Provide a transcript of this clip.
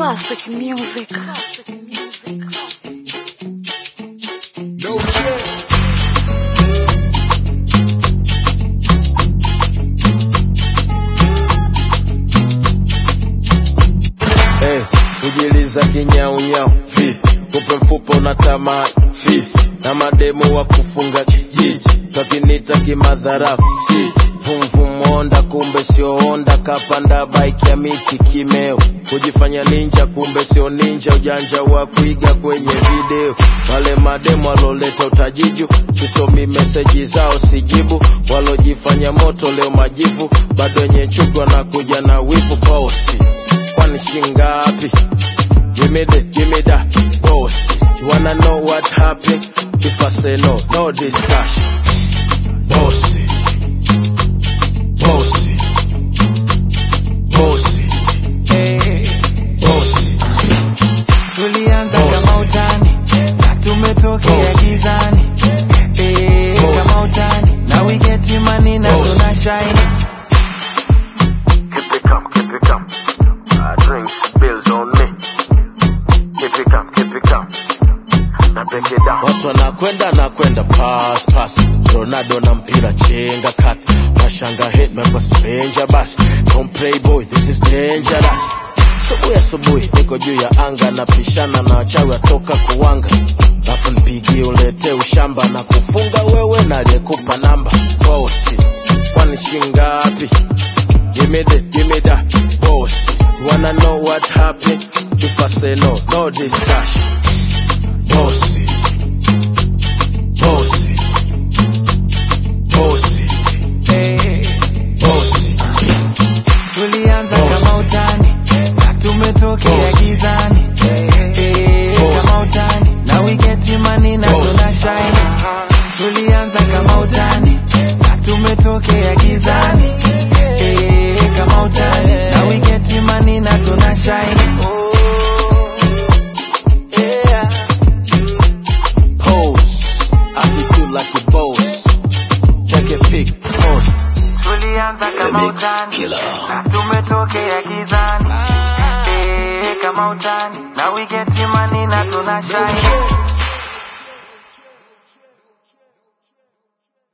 Classic music. No shit. Hey, kujiliza kinyaunyau fi kupe mfupa unatama fisi na mademo wa kufunga kijiji kakinita kimadhara si vumvum onda kumbe sio onda kapanda bike ya miti kimeo kujifanya ninja kumbe sio ninja ujanja wa kuiga kwenye video wale mademo waloleta utajiju sisomi meseji zao sijibu walojifanya moto leo majivu bado wenye chuki wanakuja na wivu bosi kwani shingapi give me that boss you wanna know what happened if I say no discussion boss it boss it boss it hey boss it tulianza kama utani na tumetokea gizani kama utani now we get money na tuna shine keep it calm drinks bills on me keep it calm na break it down watu wanakwenda pass Ronaldo na mpira chenga cut mashanga hit me kwa stranger bas don't play boy this is dangerous asubuhi niko juu ya anga na pishana na wachawi atoka kuwanga afu nipigie ulete ushamba na kufunga wewe na aliyekupa namba boss kwani shingapi give me that boss you wanna know what happened if I say no discussion boss it boss it boss it hey boss it tulianza kama utani na tumetokea gizani kama utani now we get money na tuna shine tulianza kama utani na tumetokea gizani kama utani now we get money na tuna shine pose attitude like a boss check a pic post tulianza kama utani na tumetokea gizani kama utani now we get money na tuna shine